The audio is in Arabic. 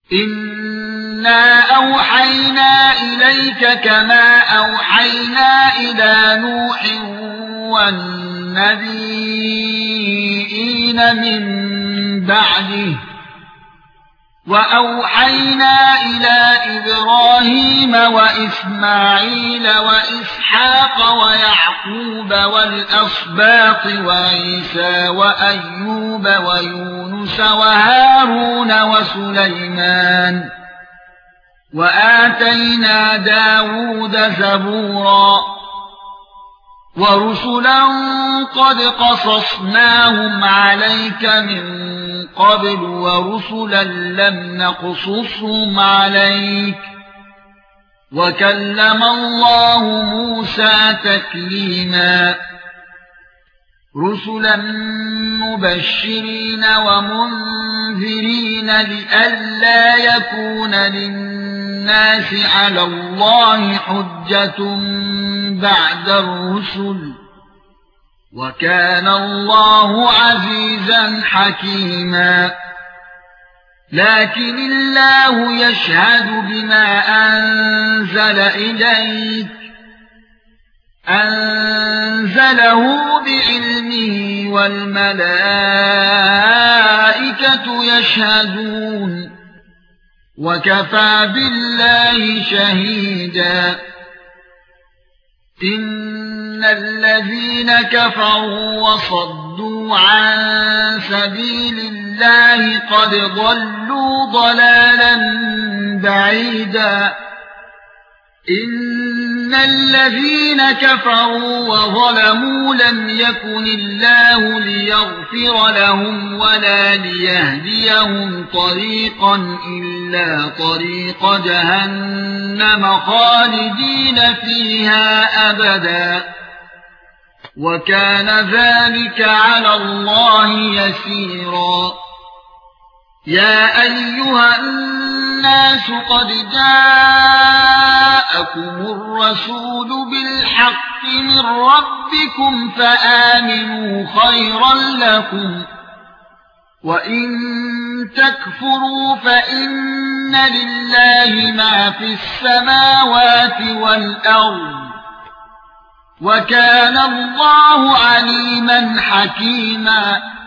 إنا أوحينا إليك كما أوحينا إلى نوح والنبيين من بعده وأوحينا إلى إبراهيم وإسماعيل وإسحاق ويعقوب والأسباط وعيسى وأيوب ويونس وهارون وسليمان وآتينا داود زبورا ورسلا قد قصصناهم عليك من قبل ورسلا لم نقصصهم عليك وكلم الله موسى تكليما رسلا مبشرين ومنذرين لئلا يكون للناس على الله حجة بعد الرسل وكان الله عزيزا حكيما لكن الله يشهد بما أنزل إليك أنزله بعلمه والملائكة يشهدون وكفى بالله شهيدا إن الذين كفروا وصدوا عن سبيل الله قد ضلوا ضلالا بعيدا إن الذين كفروا وظلموا لم يكن الله ليغفر لهم ولا ليهديهم طريقا إلا طريق جهنم خالدين فيها أبدا وكان ذلك على الله يسيرا يا أيها الناس قد جاءكم الرسول بالحق من ربكم فآمنوا خيرا لكم وإن تكفروا فإن لله ما في السماوات والأرض وكان الله عليما حكيما